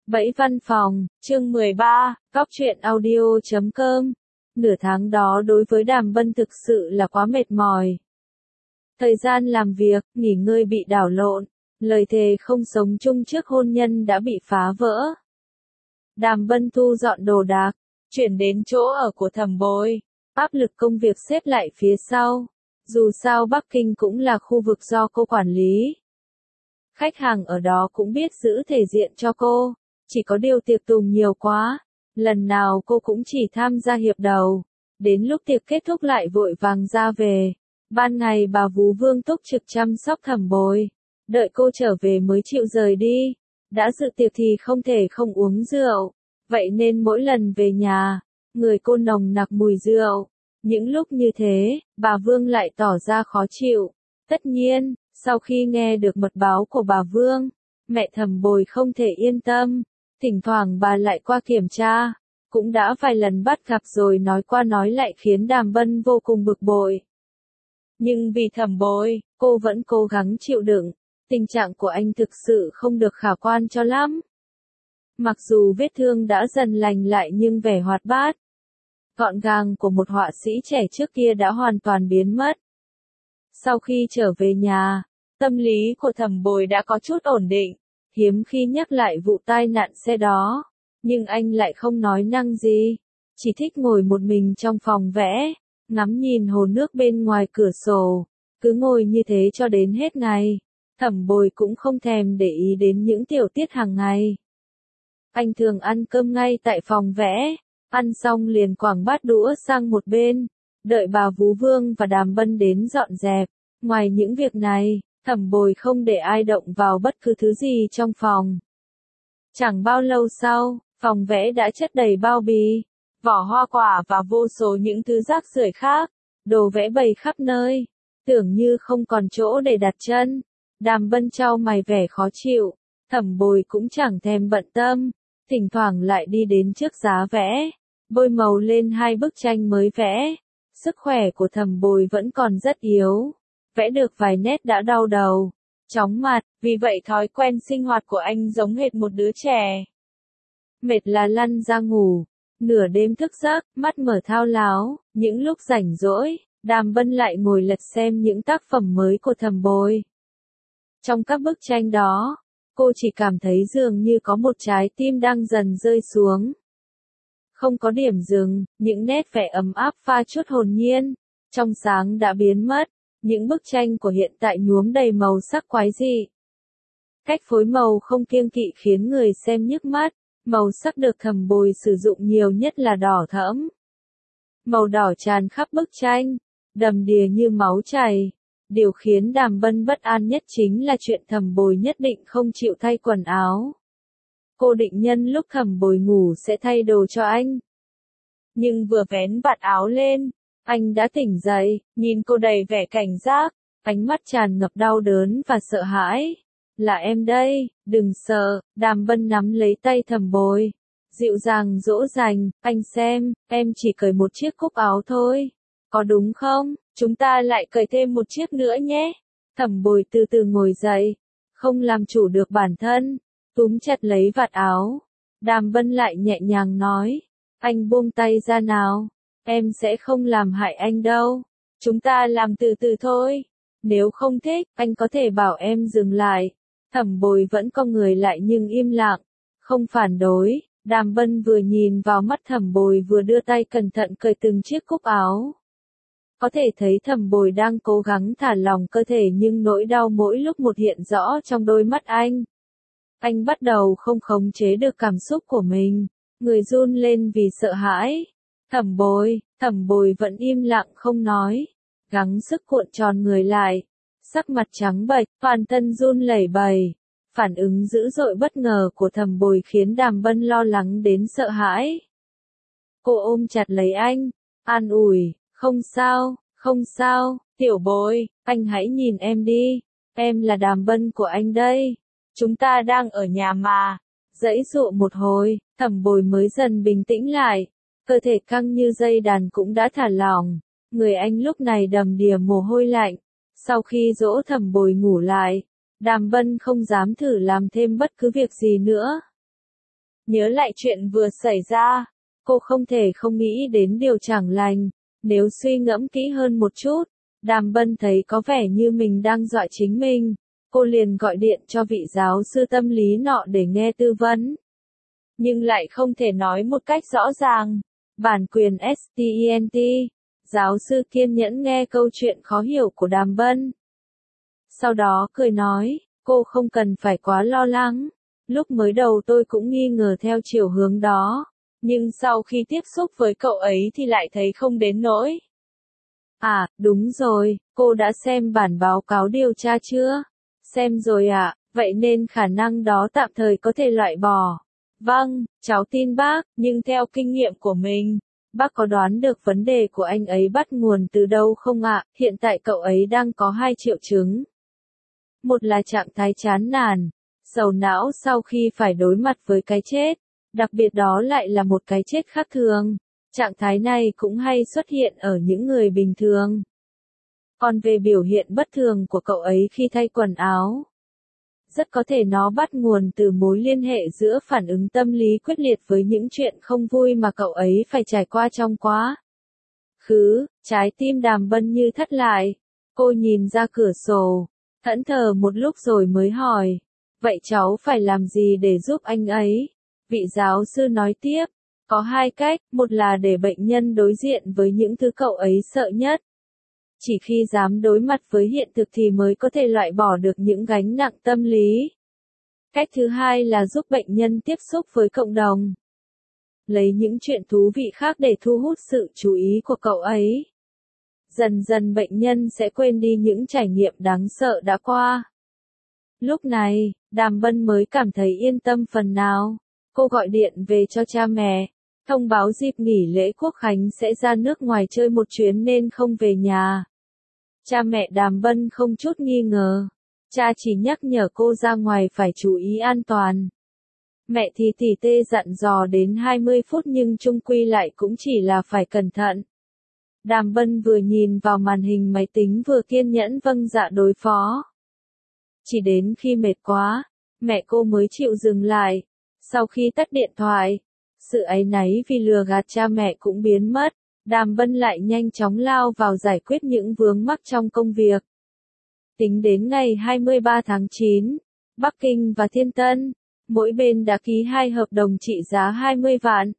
Bẫy văn phòng, chương 13, góc truyện audio.com. Nửa tháng đó đối với Đàm Vân thực sự là quá mệt mỏi. Thời gian làm việc, nghỉ ngơi bị đảo lộn, lời thề không sống chung trước hôn nhân đã bị phá vỡ. Đàm Vân thu dọn đồ đạc, chuyển đến chỗ ở của Thẩm Bồi, áp lực công việc xếp lại phía sau. Dù sao Bắc Kinh cũng là khu vực do cô quản lý. Khách hàng ở đó cũng biết giữ thể diện cho cô. Chỉ có điều tiệc tùng nhiều quá, lần nào cô cũng chỉ tham gia hiệp đầu, đến lúc tiệc kết thúc lại vội vàng ra về. Ban ngày bà vú Vương túc trực chăm sóc Thẩm Bồi, đợi cô trở về mới chịu rời đi. Đã dự tiệc thì không thể không uống rượu, vậy nên mỗi lần về nhà, người cô nồng nặc mùi rượu. Những lúc như thế, bà Vương lại tỏ ra khó chịu. Tất nhiên, sau khi nghe được mật báo của bà Vương, mẹ Thẩm Bồi không thể yên tâm. Thỉnh thoảng bà lại qua kiểm tra, cũng đã vài lần bắt gặp rồi nói qua nói lại khiến Đàm Vân vô cùng bực bội. Nhưng vì Thẩm Bồi, cô vẫn cố gắng chịu đựng, tình trạng của anh thực sự không được khả quan cho lắm. Mặc dù vết thương đã dần lành lại nhưng vẻ hoạt bát, gọn gàng của một họa sĩ trẻ trước kia đã hoàn toàn biến mất. Sau khi trở về nhà, tâm lý của Thẩm Bồi đã có chút ổn định. Hiếm khi nhắc lại vụ tai nạn xe đó, nhưng anh lại không nói năng gì, chỉ thích ngồi một mình trong phòng vẽ, ngắm nhìn hồ nước bên ngoài cửa sổ, cứ ngồi như thế cho đến hết ngày. Thẩm Bồi cũng không thèm để ý đến những tiểu tiết hàng ngày. Anh thường ăn cơm ngay tại phòng vẽ, ăn xong liền quẳng bát đũa sang một bên, đợi bà vú Vương và Đàm Vân đến dọn dẹp. Ngoài những việc này, Thẩm Bồi không để ai động vào bất cứ thứ gì trong phòng. Chẳng bao lâu sau, phòng vẽ đã chất đầy bao bì, vỏ hoa quả và vô số những thứ rác rưởi khác, đồ vẽ bày khắp nơi, tưởng như không còn chỗ để đặt chân. Đàm Vân chau mày vẻ khó chịu, Thẩm Bồi cũng chẳng thèm bận tâm, thỉnh thoảng lại đi đến trước giá vẽ, bôi màu lên hai bức tranh mới vẽ. Sức khỏe của Thẩm Bồi vẫn còn rất yếu. Vẽ được vài nét đã đau đầu, chóng mặt, vì vậy thói quen sinh hoạt của anh giống hệt một đứa trẻ. Mệt là lăn ra ngủ, nửa đêm thức giấc, mắt mở thao láo, những lúc rảnh rỗi, Đàm Vân lại ngồi lật xem những tác phẩm mới của Thẩm Bồi. Trong các bức tranh đó, cô chỉ cảm thấy dường như có một trái tim đang dần rơi xuống. Không có điểm dừng, những nét vẽ ấm áp pha chút hồn nhiên, trong sáng đã biến mất. Những bức tranh của hiện tại nhuốm đầy màu sắc quái dị. Cách phối màu không kiêng kỵ khiến người xem nhức mắt, màu sắc được Thẩm Bồi sử dụng nhiều nhất là đỏ thẫm. Màu đỏ tràn khắp bức tranh, đầm đìa như máu chảy. Điều khiến Đàm Vân bất an nhất chính là chuyện Thẩm Bồi nhất định không chịu thay quần áo. Cô định nhân lúc Thẩm Bồi ngủ sẽ thay đồ cho anh. Nhưng vừa vén vạt áo lên, anh đã tỉnh dậy, nhìn cô đầy vẻ cảnh giác, ánh mắt tràn ngập đau đớn và sợ hãi. Là em đây, đừng sợ. Đàm Vân nắm lấy tay Thẩm Bồi, dịu dàng dỗ dành, anh xem, em chỉ cởi một chiếc cúc áo thôi. Có đúng không? Chúng ta lại cởi thêm một chiếc nữa nhé. Thẩm Bồi từ từ ngồi dậy, không làm chủ được bản thân, túm chặt lấy vạt áo. Đàm Vân lại nhẹ nhàng nói, anh buông tay ra nào. Em sẽ không làm hại anh đâu. Chúng ta làm từ từ thôi. Nếu không thích, anh có thể bảo em dừng lại. Thẩm Bồi vẫn cong người lại nhưng im lặng, không phản đối. Đàm Vân vừa nhìn vào mắt Thẩm Bồi vừa đưa tay cẩn thận cởi từng chiếc cúc áo. Có thể thấy Thẩm Bồi đang cố gắng thả lỏng cơ thể nhưng nỗi đau mỗi lúc một hiện rõ trong đôi mắt anh. Anh bắt đầu không khống chế được cảm xúc của mình, người run lên vì sợ hãi. Thẩm Bồi vẫn im lặng không nói, gắng sức cuộn tròn người lại, sắc mặt trắng bệch, toàn thân run lẩy bẩy. Phản ứng dữ dội bất ngờ của Thẩm Bồi khiến Đàm Vân lo lắng đến sợ hãi. Cô ôm chặt lấy anh, an ủi, không sao, tiểu Bồi, anh hãy nhìn em đi, em là Đàm Vân của anh đây, chúng ta đang ở nhà mà. Giãy giụa một hồi, Thẩm Bồi mới dần bình tĩnh lại. Cơ thể căng như dây đàn cũng đã thả lỏng, người anh lúc này đầm đìa mồ hôi lạnh. Sau khi dỗ Thẩm Bồi ngủ lại, Đàm Vân không dám thử làm thêm bất cứ việc gì nữa. Nhớ lại chuyện vừa xảy ra, cô không thể không nghĩ đến điều chẳng lành. Nếu suy ngẫm kỹ hơn một chút, Đàm Bân thấy có vẻ như mình đang dọa chính mình. Cô liền gọi điện cho vị giáo sư tâm lý nọ để nghe tư vấn. Nhưng lại không thể nói một cách rõ ràng. Bản quyền STENT. Giáo sư kiên nhẫn nghe câu chuyện khó hiểu của Đàm Bân. Sau đó cười nói, cô không cần phải quá lo lắng. Lúc mới đầu tôi cũng nghi ngờ theo chiều hướng đó. Nhưng sau khi tiếp xúc với cậu ấy thì lại thấy không đến nỗi. À, đúng rồi, cô đã xem bản báo cáo điều tra chưa? Xem rồi ạ, vậy nên khả năng đó tạm thời có thể loại bỏ. Vâng, cháu tin bác, nhưng theo kinh nghiệm của mình, bác có đoán được vấn đề của anh ấy bắt nguồn từ đâu không ạ? Hiện tại cậu ấy đang có 2 triệu chứng. Một là trạng thái chán nản, sầu não sau khi phải đối mặt với cái chết. Đặc biệt đó lại là một cái chết khác thường. Trạng thái này cũng hay xuất hiện ở những người bình thường. Còn về biểu hiện bất thường của cậu ấy khi thay quần áo, rất có thể nó bắt nguồn từ mối liên hệ giữa phản ứng tâm lý quyết liệt với những chuyện không vui mà cậu ấy phải trải qua trong quá khứ. Trái tim Đàm Bân như thắt lại. Cô nhìn ra cửa sổ, thẫn thờ một lúc rồi mới hỏi, vậy cháu phải làm gì để giúp anh ấy? Vị giáo sư nói tiếp, có 2 cách, một là để bệnh nhân đối diện với những thứ cậu ấy sợ nhất. Chỉ khi dám đối mặt với hiện thực thì mới có thể loại bỏ được những gánh nặng tâm lý. Cách thứ hai là giúp bệnh nhân tiếp xúc với cộng đồng. Lấy những chuyện thú vị khác để thu hút sự chú ý của cậu ấy. Dần dần bệnh nhân sẽ quên đi những trải nghiệm đáng sợ đã qua. Lúc này, Đàm Bân mới cảm thấy yên tâm phần nào. Cô gọi điện về cho cha mẹ, thông báo dịp nghỉ lễ Quốc khánh sẽ ra nước ngoài chơi một chuyến nên không về nhà. Cha mẹ Đàm Bân không chút nghi ngờ. Cha chỉ nhắc nhở cô ra ngoài phải chú ý an toàn. Mẹ thì tỉ tê dặn dò đến 20 phút nhưng chung quy lại cũng chỉ là phải cẩn thận. Đàm Bân vừa nhìn vào màn hình máy tính vừa kiên nhẫn vâng dạ đối phó. Chỉ đến khi mệt quá, mẹ cô mới chịu dừng lại. Sau khi tắt điện thoại, sự áy náy vì lừa gạt cha mẹ cũng biến mất. Đàm Bân lại nhanh chóng lao vào giải quyết những vướng mắc trong công việc. Tính đến ngày 23 tháng 9, Bắc Kinh và Thiên Tân, mỗi bên đã ký 2 hợp đồng trị giá 20 vạn.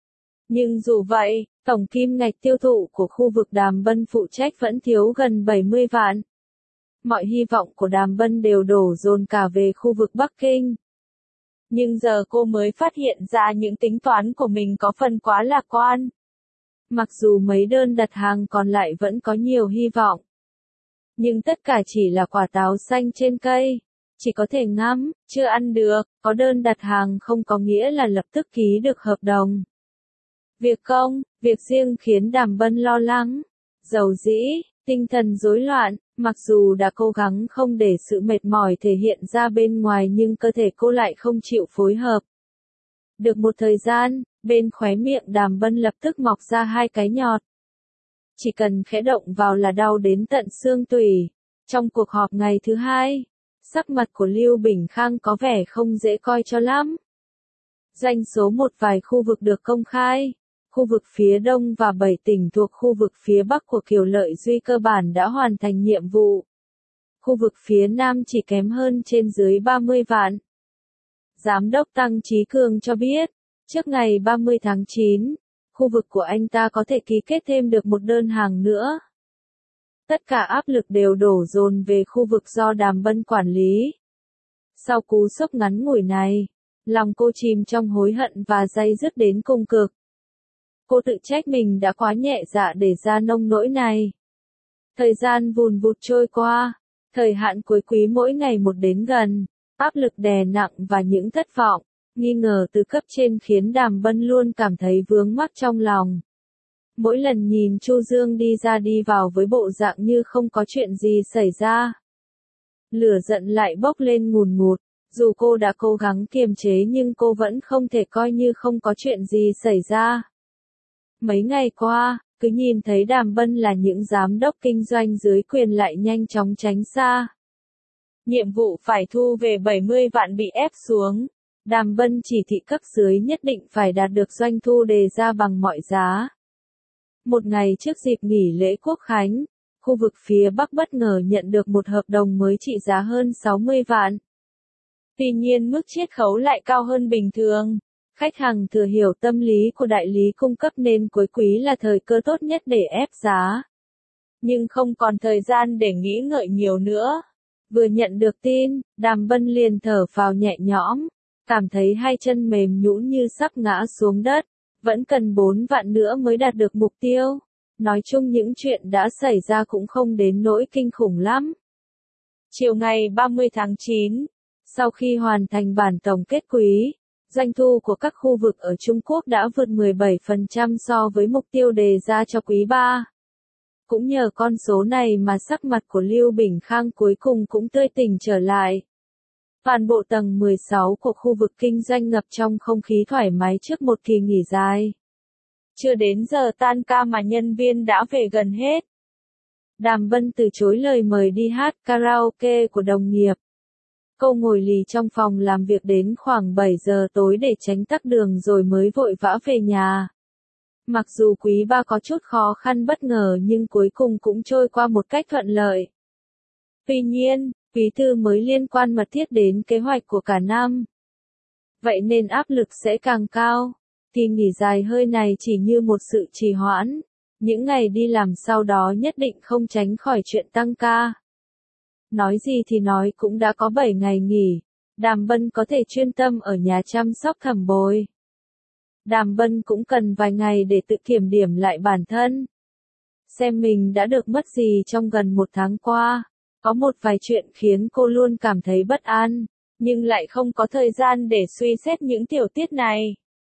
Nhưng dù vậy, tổng kim ngạch tiêu thụ của khu vực Đàm Bân phụ trách vẫn thiếu gần 70 vạn. Mọi hy vọng của Đàm Bân đều đổ dồn cả về khu vực Bắc Kinh. Nhưng giờ cô mới phát hiện ra những tính toán của mình có phần quá lạc quan. Mặc dù mấy đơn đặt hàng còn lại vẫn có nhiều hy vọng. Nhưng tất cả chỉ là quả táo xanh trên cây. Chỉ có thể ngắm, chưa ăn được. Có đơn đặt hàng không có nghĩa là lập tức ký được hợp đồng. Việc riêng khiến Đàm Bân lo lắng, dầu dĩ, tinh thần rối loạn. Mặc dù đã cố gắng không để sự mệt mỏi thể hiện ra bên ngoài nhưng cơ thể cô lại không chịu phối hợp. Được một thời gian, bên khóe miệng Đàm Bân lập tức mọc ra 2 cái nhọt. Chỉ cần khẽ động vào là đau đến tận xương tủy. Trong cuộc họp ngày thứ 2, sắc mặt của Lưu Bình Khang có vẻ không dễ coi cho lắm. Doanh số một vài khu vực được công khai. Khu vực phía Đông và 7 tỉnh thuộc khu vực phía Bắc của Kiều Lợi Duy cơ bản đã hoàn thành nhiệm vụ. Khu vực phía Nam chỉ kém hơn trên dưới 30 vạn. Giám đốc Tăng Chí Cường cho biết, trước ngày 30 tháng 9, khu vực của anh ta có thể ký kết thêm được một đơn hàng nữa. Tất cả áp lực đều đổ dồn về khu vực do Đàm Bân quản lý. Sau cú sốc ngắn ngủi này, lòng cô chìm trong hối hận và day dứt đến cùng cực. Cô tự trách mình đã quá nhẹ dạ để ra nông nỗi này. Thời gian vùn vụt trôi qua, thời hạn cuối quý mỗi ngày một đến gần, áp lực đè nặng và những thất vọng, nghi ngờ từ cấp trên khiến Đàm Bân luôn cảm thấy vướng mắc trong lòng. Mỗi lần nhìn Chu Dương đi ra đi vào với bộ dạng như không có chuyện gì xảy ra, lửa giận lại bốc lên ngùn ngụt. Dù cô đã cố gắng kiềm chế nhưng cô vẫn không thể coi như không có chuyện gì xảy ra. Mấy ngày qua, cứ nhìn thấy Đàm Bân là những giám đốc kinh doanh dưới quyền lại nhanh chóng tránh xa. Nhiệm vụ phải thu về 70 vạn bị ép xuống. Đàm Bân chỉ thị cấp dưới nhất định phải đạt được doanh thu đề ra bằng mọi giá. Một ngày trước dịp nghỉ lễ Quốc khánh, khu vực phía Bắc bất ngờ nhận được một hợp đồng mới trị giá hơn 60 vạn. Tuy nhiên mức chiết khấu lại cao hơn bình thường. Khách hàng thừa hiểu tâm lý của đại lý cung cấp nên cuối quý là thời cơ tốt nhất để ép giá. Nhưng không còn thời gian để nghĩ ngợi nhiều nữa. Vừa nhận được tin, Đàm Bân liền thở phào nhẹ nhõm, cảm thấy hai chân mềm nhũn như sắp ngã xuống đất, vẫn cần 4 vạn nữa mới đạt được mục tiêu. Nói chung những chuyện đã xảy ra cũng không đến nỗi kinh khủng lắm. Chiều ngày 30 tháng 9, sau khi hoàn thành bản tổng kết quý, doanh thu của các khu vực ở Trung Quốc đã vượt 17% so với mục tiêu đề ra cho quý 3. Cũng nhờ con số này mà sắc mặt của Lưu Bình Khang cuối cùng cũng tươi tỉnh trở lại. Toàn bộ tầng 16 của khu vực kinh doanh ngập trong không khí thoải mái trước một kỳ nghỉ dài. Chưa đến giờ tan ca mà nhân viên đã về gần hết. Đàm Bân từ chối lời mời đi hát karaoke của đồng nghiệp. Cô ngồi lì trong phòng làm việc đến khoảng 7 giờ tối để tránh tắc đường rồi mới vội vã về nhà. Mặc dù quý 3 có chút khó khăn bất ngờ nhưng cuối cùng cũng trôi qua một cách thuận lợi. Tuy nhiên, quý 4 mới liên quan mật thiết đến kế hoạch của cả năm. Vậy nên áp lực sẽ càng cao. Kỳ nghỉ dài hơi này chỉ như một sự trì hoãn. Những ngày đi làm sau đó nhất định không tránh khỏi chuyện tăng ca. Nói gì thì nói cũng đã có 7 ngày nghỉ. Đàm Bân có thể chuyên tâm ở nhà chăm sóc Thẩm Bồi. Đàm Bân cũng cần vài ngày để tự kiểm điểm lại bản thân. Xem mình đã được mất gì trong gần một tháng qua. Có một vài chuyện khiến cô luôn cảm thấy bất an, nhưng lại không có thời gian để suy xét những tiểu tiết này.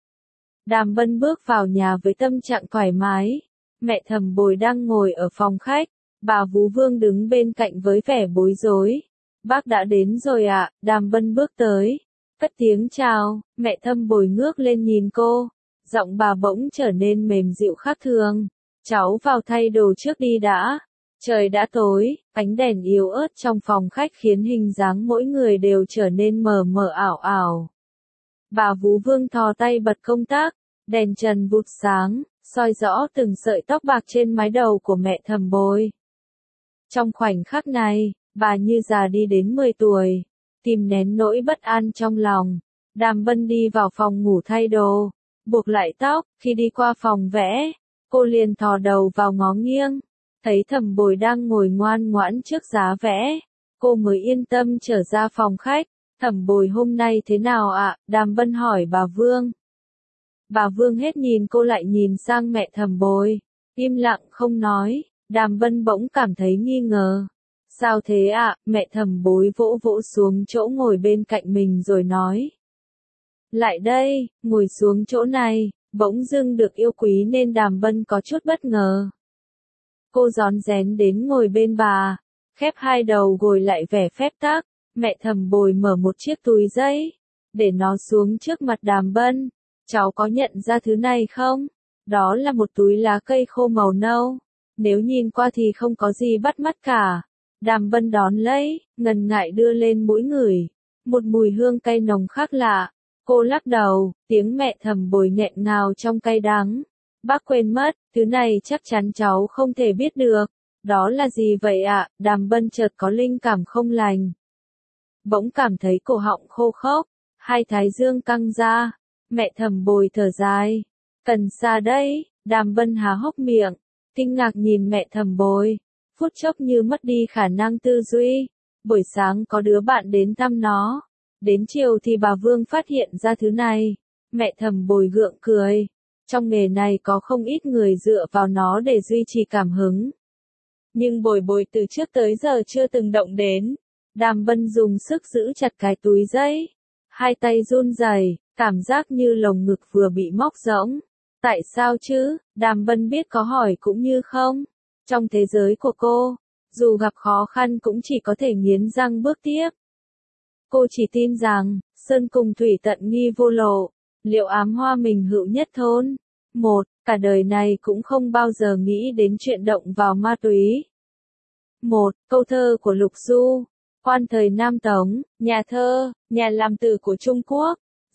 Đàm Bân bước vào nhà với tâm trạng thoải mái. Mẹ Thẩm Bồi đang ngồi ở phòng khách. Bà Vú Vương đứng bên cạnh với vẻ bối rối. Bác đã đến rồi ạ. Đàm Bân bước tới. Cất tiếng chào, mẹ Thẩm Bồi ngước lên nhìn cô. Giọng bà bỗng trở nên mềm dịu khác thường. Cháu vào thay đồ trước đi đã. Trời đã tối, ánh đèn yếu ớt trong phòng khách khiến hình dáng mỗi người đều trở nên mờ mờ ảo ảo. Bà Vú Vương thò tay bật công tắc, đèn trần vụt sáng, soi rõ từng sợi tóc bạc trên mái đầu của mẹ Thẩm Bồi. Trong khoảnh khắc này, bà như già đi đến 10 tuổi, kìm nén nỗi bất an trong lòng. Đàm Bân đi vào phòng ngủ thay đồ, buộc lại tóc, khi đi qua phòng vẽ, cô liền thò đầu vào ngó nghiêng, thấy Thẩm Bồi đang ngồi ngoan ngoãn trước giá vẽ, cô mới yên tâm trở ra phòng khách. Thẩm Bồi hôm nay thế nào ạ? Đàm Bân hỏi bà Vương. Bà Vương hết nhìn cô lại nhìn sang mẹ Thẩm Bồi, im lặng không nói. Đàm Bân bỗng cảm thấy nghi ngờ. Sao thế ạ? Mẹ Thẩm Bồi vỗ vỗ xuống chỗ ngồi bên cạnh mình rồi nói. Lại đây, ngồi xuống chỗ này. Bỗng dưng được yêu quý nên Đàm Bân có chút bất ngờ. Cô rón rén đến ngồi bên bà, khép hai đầu gối lại vẻ phép tắc. Mẹ Thẩm Bồi mở một chiếc túi giấy, để nó xuống trước mặt Đàm Bân. Cháu có nhận ra thứ này không? Đó là một túi lá cây khô màu nâu. Nếu nhìn qua thì không có gì bắt mắt cả. Đàm Bân đón lấy, ngần ngại đưa lên mũi ngửi. Một mùi hương cay nồng khác lạ. Cô lắc đầu, tiếng mẹ Thẩm Bồi nghẹn ngào trong cay đắng. Bác quên mất, thứ này chắc chắn cháu không thể biết được. Đó là gì vậy ạ? Đàm Bân chợt có linh cảm không lành. Bỗng cảm thấy cổ họng khô khốc, hai thái dương căng ra. Mẹ Thẩm Bồi thở dài. Cần sa đấy. Đàm Bân há hốc miệng, kinh ngạc nhìn mẹ Thẩm Bồi. Phút chốc như mất đi khả năng tư duy. Buổi sáng có đứa bạn đến thăm nó. Đến chiều thì bà Vương phát hiện ra thứ này. Mẹ Thẩm Bồi gượng cười. Trong nghề này có không ít người dựa vào nó để duy trì cảm hứng. Nhưng Bồi từ trước tới giờ chưa từng động đến. Đàm Bân dùng sức giữ chặt cái túi giấy. Hai tay run rẩy, cảm giác như lồng ngực vừa bị móc rỗng. Tại sao chứ? Đàm Bân biết có hỏi cũng như không. Trong thế giới của cô, dù gặp khó khăn cũng chỉ có thể nghiến răng bước tiếp. Cô chỉ tin rằng, sơn cùng thủy tận nghi vô lộ, liệu ám hoa mình hữu nhất thôn. Cả đời này cũng không bao giờ nghĩ đến chuyện động vào ma túy. Câu thơ của Lục Du. Quan thời Nam Tống, nhà thơ, nhà làm từ của Trung Quốc.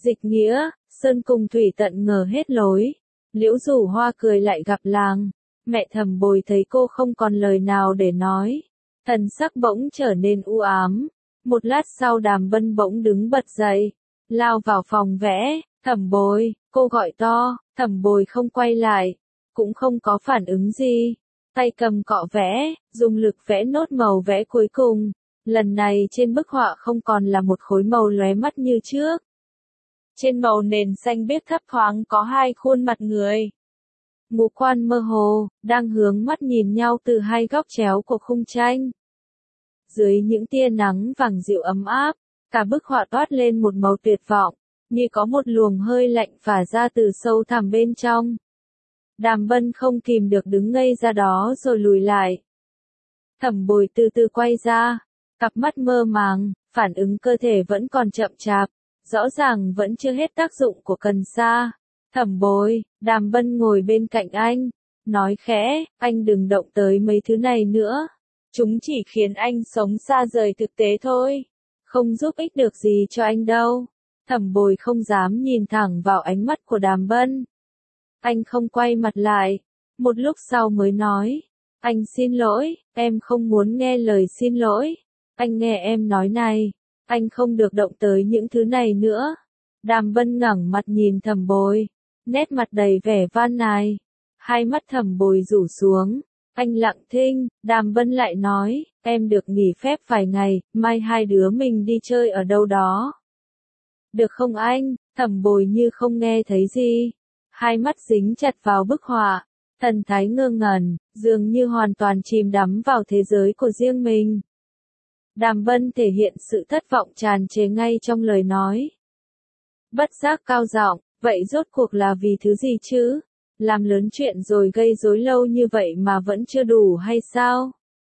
Dịch nghĩa, Sơn cùng Thủy tận ngờ hết lối. Liễu Rủ Hoa cười lại gặp làng. Mẹ Thẩm Bồi thấy cô không còn lời nào để nói. Thần sắc bỗng trở nên u ám. Một lát sau Đàm Vân bỗng đứng bật dậy. Lao vào phòng vẽ. Thẩm Bồi, cô gọi to. Thẩm Bồi không quay lại. Cũng không có phản ứng gì. Tay cầm cọ vẽ, dùng lực vẽ nốt màu vẽ cuối cùng. Lần này trên bức họa không còn là một khối màu lóe mắt như trước. Trên màu nền xanh biếc thấp thoáng có hai khuôn mặt người. Ngũ quan mơ hồ, đang hướng mắt nhìn nhau từ hai góc chéo của khung tranh. Dưới những tia nắng vàng dịu ấm áp, cả bức họa toát lên một màu tuyệt vọng, như có một luồng hơi lạnh phả ra từ sâu thẳm bên trong. Đàm Vân không kìm được đứng ngây ra đó rồi lùi lại. Thẩm Bồi từ từ quay ra, cặp mắt mơ màng, phản ứng cơ thể vẫn còn chậm chạp, rõ ràng vẫn chưa hết tác dụng của cần sa. Thẩm Bồi, Đàm Vân ngồi bên cạnh anh, nói khẽ, anh đừng động tới mấy thứ này nữa. Chúng chỉ khiến anh sống xa rời thực tế thôi, không giúp ích được gì cho anh đâu. Thẩm Bồi không dám nhìn thẳng vào ánh mắt của Đàm Vân. Anh không quay mặt lại, một lúc sau mới nói, anh xin lỗi, em không muốn nghe lời xin lỗi. Anh nghe em nói này, anh không được động tới những thứ này nữa. Đàm Vân ngẩng mặt nhìn Thẩm Bồi, nét mặt đầy vẻ van nài. Hai mắt Thẩm Bồi rủ xuống, anh lặng thinh. Đàm Vân lại nói, em được nghỉ phép vài ngày, mai hai đứa mình đi chơi ở đâu đó. Được không anh? Thẩm Bồi như không nghe thấy gì. Hai mắt dính chặt vào bức họa, thần thái ngơ ngẩn, dường như hoàn toàn chìm đắm vào thế giới của riêng mình. Đàm Vân thể hiện sự thất vọng tràn trề ngay trong lời nói. Bất giác cao giọng, vậy rốt cuộc là vì thứ gì chứ? Làm lớn chuyện rồi gây rối lâu như vậy mà vẫn chưa đủ hay sao?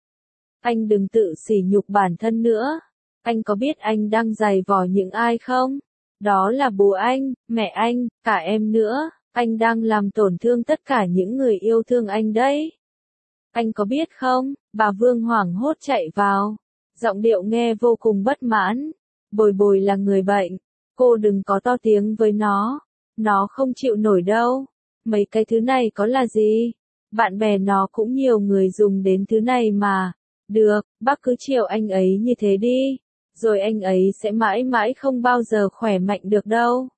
Anh đừng tự sỉ nhục bản thân nữa. Anh có biết anh đang giày vò những ai không? Đó là bố anh, mẹ anh, cả em nữa. Anh đang làm tổn thương tất cả những người yêu thương anh đấy. Anh có biết không? Bà Vương hoảng hốt chạy vào. Giọng điệu nghe vô cùng bất mãn. Bồi Bồi là người bệnh. Cô đừng có to tiếng với nó. Nó không chịu nổi đâu. Mấy cái thứ này có là gì? Bạn bè nó cũng nhiều người dùng đến thứ này mà. Được, bác cứ chiều anh ấy như thế đi. Rồi anh ấy sẽ mãi mãi không bao giờ khỏe mạnh được đâu.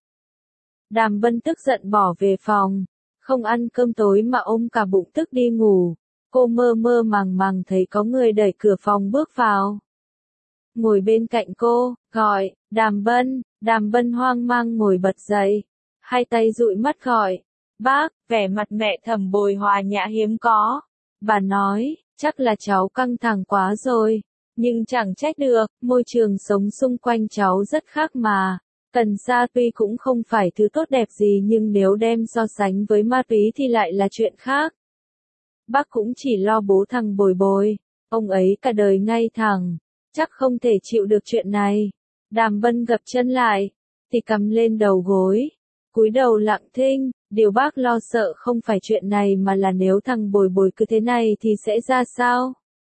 Đàm Vân tức giận bỏ về phòng. Không ăn cơm tối mà ôm cả bụng tức đi ngủ. Cô mơ mơ màng màng thấy có người đẩy cửa phòng bước vào. Ngồi bên cạnh cô, gọi, Đàm Vân. Đàm Vân hoang mang ngồi bật dậy. Hai tay dụi mắt gọi, bác, vẻ mặt mẹ Thẩm Bồi hòa nhã hiếm có. Bà nói, chắc là cháu căng thẳng quá rồi. Nhưng chẳng trách được, môi trường sống xung quanh cháu rất khác mà. Cần sa tuy cũng không phải thứ tốt đẹp gì nhưng nếu đem so sánh với ma túy thì lại là chuyện khác. Bác cũng chỉ lo bố thằng Bồi Bồi. Ông ấy cả đời ngay thẳng. Chắc không thể chịu được chuyện này. Đàm Vân gập chân lại. Thì cầm lên đầu gối. Cúi đầu lặng thinh. Điều bác lo sợ không phải chuyện này mà là nếu thằng Bồi Bồi cứ thế này thì sẽ ra sao?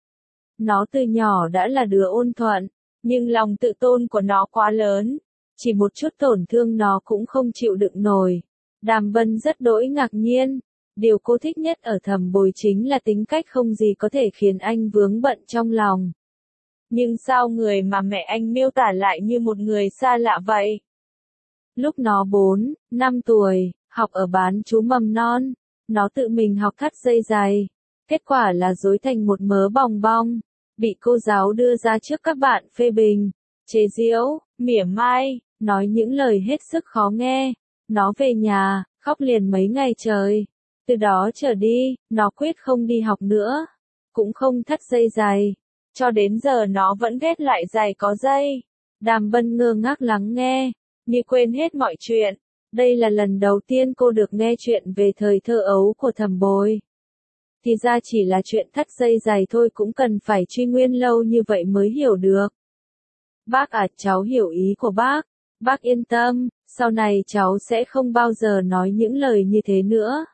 Nó từ nhỏ đã là đứa ôn thuận. Nhưng lòng tự tôn của nó quá lớn. Chỉ một chút tổn thương nó cũng không chịu đựng nổi. Đàm Vân rất đỗi ngạc nhiên. Điều cô thích nhất ở Thẩm Bồi chính là tính cách không gì có thể khiến anh vướng bận trong lòng. Nhưng sao người mà mẹ anh miêu tả lại như một người xa lạ vậy? Lúc nó 4, 5 tuổi, học ở bán trú mầm non, nó tự mình học thắt dây giày. Kết quả là rối thành một mớ bòng bong, bị cô giáo đưa ra trước các bạn phê bình, chế giễu, mỉa mai, nói những lời hết sức khó nghe. Nó về nhà, khóc liền mấy ngày trời. Từ đó trở đi, nó quyết không đi học nữa, cũng không thắt dây giày. Cho đến giờ nó vẫn ghét lại giày có dây. Đàm Vân ngơ ngác lắng nghe, như quên hết mọi chuyện. Đây là lần đầu tiên cô được nghe chuyện về thời thơ ấu của Thẩm Bồi. Thì ra chỉ là chuyện thắt dây giày thôi cũng cần phải truy nguyên lâu như vậy mới hiểu được. Bác à, cháu hiểu ý của bác. Bác yên tâm, sau này cháu sẽ không bao giờ nói những lời như thế nữa.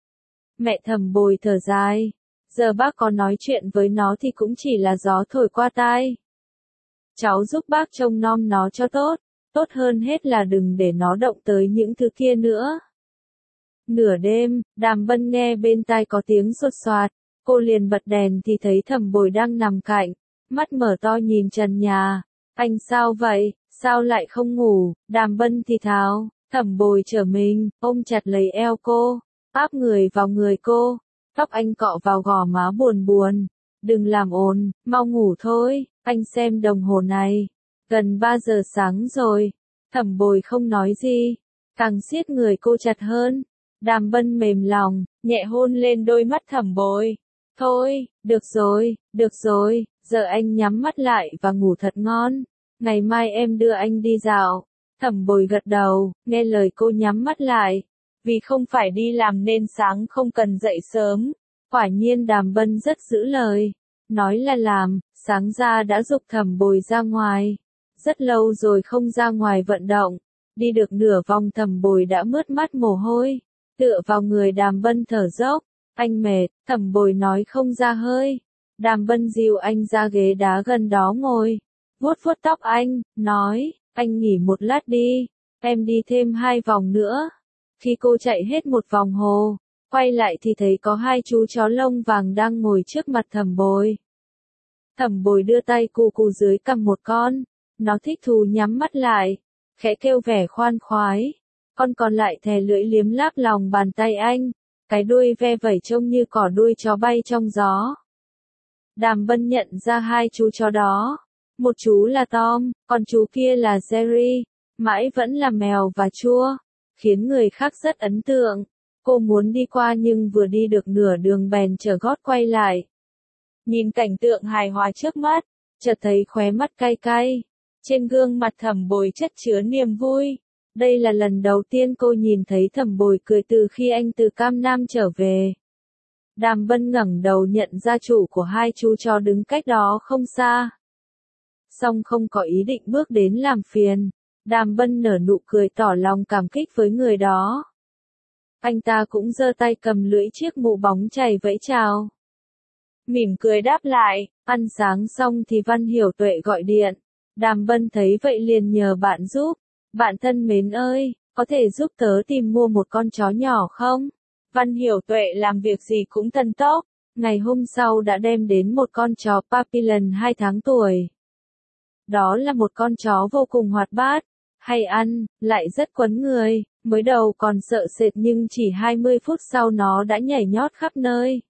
Mẹ Thẩm Bồi thở dài. Giờ bác có nói chuyện với nó thì cũng chỉ là gió thổi qua tai. Cháu giúp bác trông nom nó cho tốt. tốt hơn hết là đừng để nó động tới những thứ kia nữa. Nửa đêm, Đàm Bân nghe bên tai có tiếng sột soạt, cô liền bật đèn thì thấy Thẩm Bồi đang nằm cạnh, mắt mở to nhìn trần nhà. Anh sao vậy, sao lại không ngủ? Đàm Bân thì thào. Thẩm Bồi trở mình, ôm chặt lấy eo cô, áp người vào người cô, tóc anh cọ vào gò má buồn buồn. Đừng làm ồn, mau ngủ thôi, anh xem đồng hồ này. Gần 3 giờ sáng rồi. Thẩm Bồi không nói gì, càng siết người cô chặt hơn. Đàm Bân mềm lòng, nhẹ hôn lên đôi mắt Thẩm Bồi. Thôi, được rồi, giờ anh nhắm mắt lại và ngủ thật ngon. Ngày mai em đưa anh đi dạo. Thẩm Bồi gật đầu, nghe lời cô nhắm mắt lại. Vì không phải đi làm nên sáng không cần dậy sớm. Quả nhiên Đàm Bân rất giữ lời. Nói là làm, sáng ra đã giục Thẩm Bồi ra ngoài. Rất lâu rồi không ra ngoài vận động. Đi được nửa vòng Thẩm Bồi đã mướt mắt mồ hôi. Tựa vào người Đàm Bân thở dốc. Anh mệt, Thẩm Bồi nói không ra hơi. Đàm Bân dìu anh ra ghế đá gần đó ngồi. Vuốt vuốt tóc anh, nói, anh nghỉ một lát đi, em đi thêm 2 vòng nữa. Khi cô chạy hết một vòng hồ, quay lại thì thấy có 2 chú chó lông vàng đang ngồi trước mặt Thẩm Bồi. Thẩm Bồi đưa tay cù cù dưới cằm một con, nó thích thú nhắm mắt lại, khẽ kêu vẻ khoan khoái. Con còn lại thè lưỡi liếm láp lòng bàn tay anh, cái đuôi ve vẩy trông như cỏ đuôi chó bay trong gió. Đàm Bân nhận ra 2 chú chó đó. Một chú là Tom, còn chú kia là Jerry, mãi vẫn là mèo và chua, khiến người khác rất ấn tượng. Cô muốn đi qua nhưng vừa đi được nửa đường bèn trở gót quay lại. Nhìn cảnh tượng hài hòa trước mắt, chợt thấy khóe mắt cay cay. Trên gương mặt Thẩm Bồi chất chứa niềm vui. Đây là lần đầu tiên cô nhìn thấy Thẩm Bồi cười từ khi anh từ Cam Nam trở về. Đàm Bân ngẩng đầu nhận ra chủ của 2 chú chó đứng cách đó không xa. Song không có ý định bước đến làm phiền. Đàm Bân nở nụ cười tỏ lòng cảm kích với người đó. Anh ta cũng giơ tay cầm lưỡi chiếc mũ bóng chảy vẫy chào. Mỉm cười đáp lại, ăn sáng xong thì Văn Hiểu Tuệ gọi điện. Đàm Bân thấy vậy liền nhờ bạn giúp. Bạn thân mến ơi, có thể giúp tớ tìm mua một con chó nhỏ không? Văn Hiểu Tuệ làm việc gì cũng thần tốc. Ngày hôm sau đã đem đến một con chó Papillon 2 tháng tuổi. Đó là một con chó vô cùng hoạt bát, hay ăn, lại rất quấn người, mới đầu còn sợ sệt nhưng chỉ 20 phút sau nó đã nhảy nhót khắp nơi.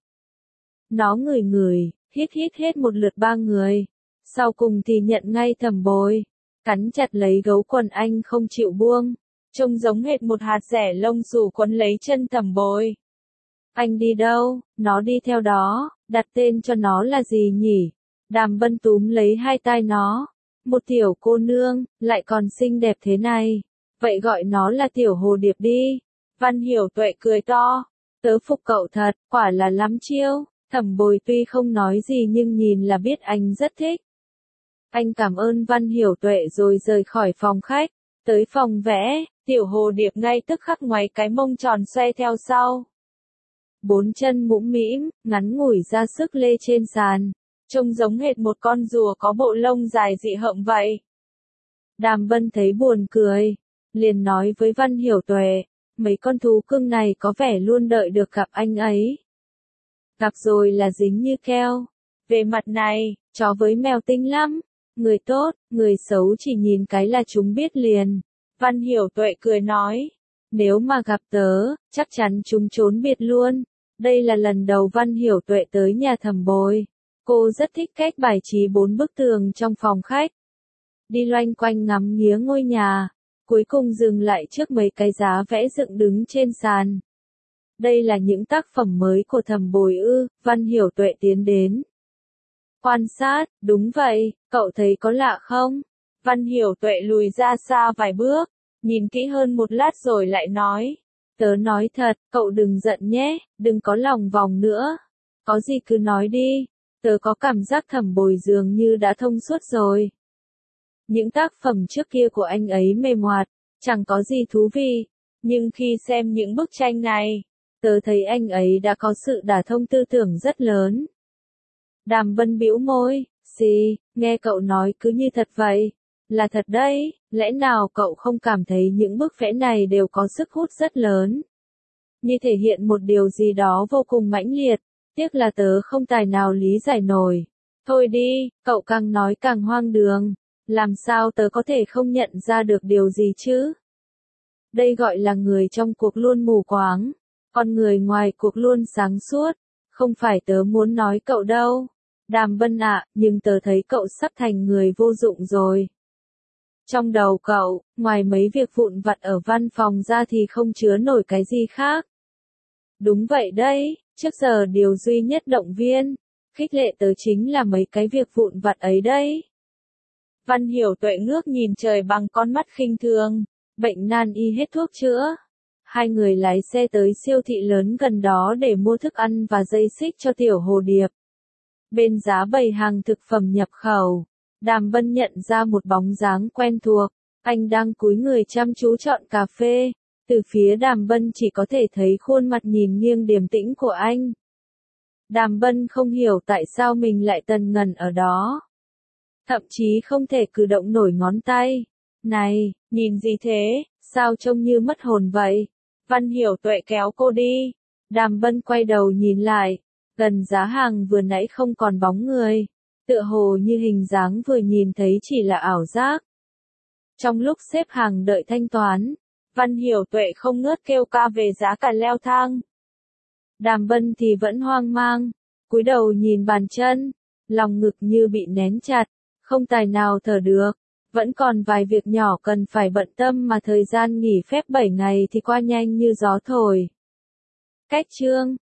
Nó ngửi ngửi, hít hít hết một lượt 3 người, sau cùng thì nhận ngay Thẩm Bồi, cắn chặt lấy gấu quần anh không chịu buông, trông giống hệt một hạt rẻ lông xù quấn lấy chân Thẩm Bồi. Anh đi đâu, nó đi theo đó, đặt tên cho nó là gì nhỉ? Đàm Bân túm lấy 2 tay nó. Một tiểu cô nương, lại còn xinh đẹp thế này. Vậy gọi nó là tiểu hồ điệp đi. Văn Hiểu Tuệ cười to. Tớ phục cậu thật, quả là lắm chiêu. Thẩm Bồi tuy không nói gì nhưng nhìn là biết anh rất thích. Anh cảm ơn Văn Hiểu Tuệ rồi rời khỏi phòng khách. Tới phòng vẽ, tiểu hồ điệp ngay tức khắc ngoáy cái mông tròn xoay theo sau. 4 chân mũm mĩm, ngắn ngủi ra sức lê trên sàn. Trông giống hệt một con rùa có bộ lông dài dị hợm vậy. Đàm Bân thấy buồn cười, liền nói với Văn Hiểu Tuệ, mấy con thú cưng này có vẻ luôn đợi được gặp anh ấy. Gặp rồi là dính như keo. Về mặt này, chó với mèo tinh lắm. Người tốt, người xấu chỉ nhìn cái là chúng biết liền. Văn Hiểu Tuệ cười nói, nếu mà gặp tớ, chắc chắn chúng trốn biệt luôn. Đây là lần đầu Văn Hiểu Tuệ tới nhà Thẩm Bồi. Cô rất thích cách bài trí 4 bức tường trong phòng khách. Đi loanh quanh ngắm nghía ngôi nhà, cuối cùng dừng lại trước mấy cái giá vẽ dựng đứng trên sàn. Đây là những tác phẩm mới của Thẩm Bồi ư? Văn Hiểu Tuệ tiến đến. Quan sát, đúng vậy, cậu thấy có lạ không? Văn Hiểu Tuệ lùi ra xa vài bước, nhìn kỹ hơn một lát rồi lại nói. Tớ nói thật, cậu đừng giận nhé, đừng có lòng vòng nữa. Có gì cứ nói đi. Tớ có cảm giác Thẩm Bồi dường như đã thông suốt rồi. Những tác phẩm trước kia của anh ấy mềm hoạt, chẳng có gì thú vị. Nhưng khi xem những bức tranh này, tớ thấy anh ấy đã có sự đả thông tư tưởng rất lớn. Đàm Bân bĩu môi, gì, nghe cậu nói cứ như thật vậy. Là thật đấy, Lẽ nào cậu không cảm thấy những bức vẽ này đều có sức hút rất lớn? Như thể hiện một điều gì đó vô cùng mãnh liệt, tiếc là tớ không tài nào lý giải nổi. Thôi đi, cậu càng nói càng hoang đường, làm sao tớ có thể không nhận ra được điều gì chứ? Đây gọi là người trong cuộc luôn mù quáng, còn người ngoài cuộc luôn sáng suốt, không phải tớ muốn nói cậu đâu. Đàm Vân ạ, nhưng tớ thấy cậu sắp thành người vô dụng rồi. Trong đầu cậu, ngoài mấy việc vụn vặt ở văn phòng ra thì không chứa nổi cái gì khác. Đúng vậy đấy, trước giờ điều duy nhất động viên, khích lệ tớ chính là mấy cái việc vụn vặt ấy đấy. Văn Hiểu Tuệ ngước nhìn trời bằng con mắt khinh thường, bệnh nan y hết thuốc chữa. Hai người lái xe tới siêu thị lớn gần đó để mua thức ăn và dây xích cho tiểu hồ điệp. Bên giá bày hàng thực phẩm nhập khẩu, Đàm Vân nhận ra một bóng dáng quen thuộc, anh đang cúi người chăm chú chọn cà phê, từ phía Đàm Vân chỉ có thể thấy khuôn mặt nhìn nghiêng điềm tĩnh của anh. Đàm Vân không hiểu tại sao mình lại tần ngần ở đó. Thậm chí không thể cử động nổi ngón tay. Này, nhìn gì thế, sao trông như mất hồn vậy? Văn Hiểu Tuệ kéo cô đi. Đàm Vân quay đầu nhìn lại, gần giá hàng vừa nãy không còn bóng người, tựa hồ như hình dáng vừa nhìn thấy chỉ là ảo giác. Trong lúc xếp hàng đợi thanh toán, Văn Hiểu Tuệ không ngớt kêu ca về giá cả leo thang. Đàm Vân thì vẫn hoang mang, cúi đầu nhìn bàn chân, lòng ngực như bị nén chặt, không tài nào thở được. Vẫn còn vài việc nhỏ cần phải bận tâm mà thời gian nghỉ phép 7 ngày thì qua nhanh như gió thổi. Cách chương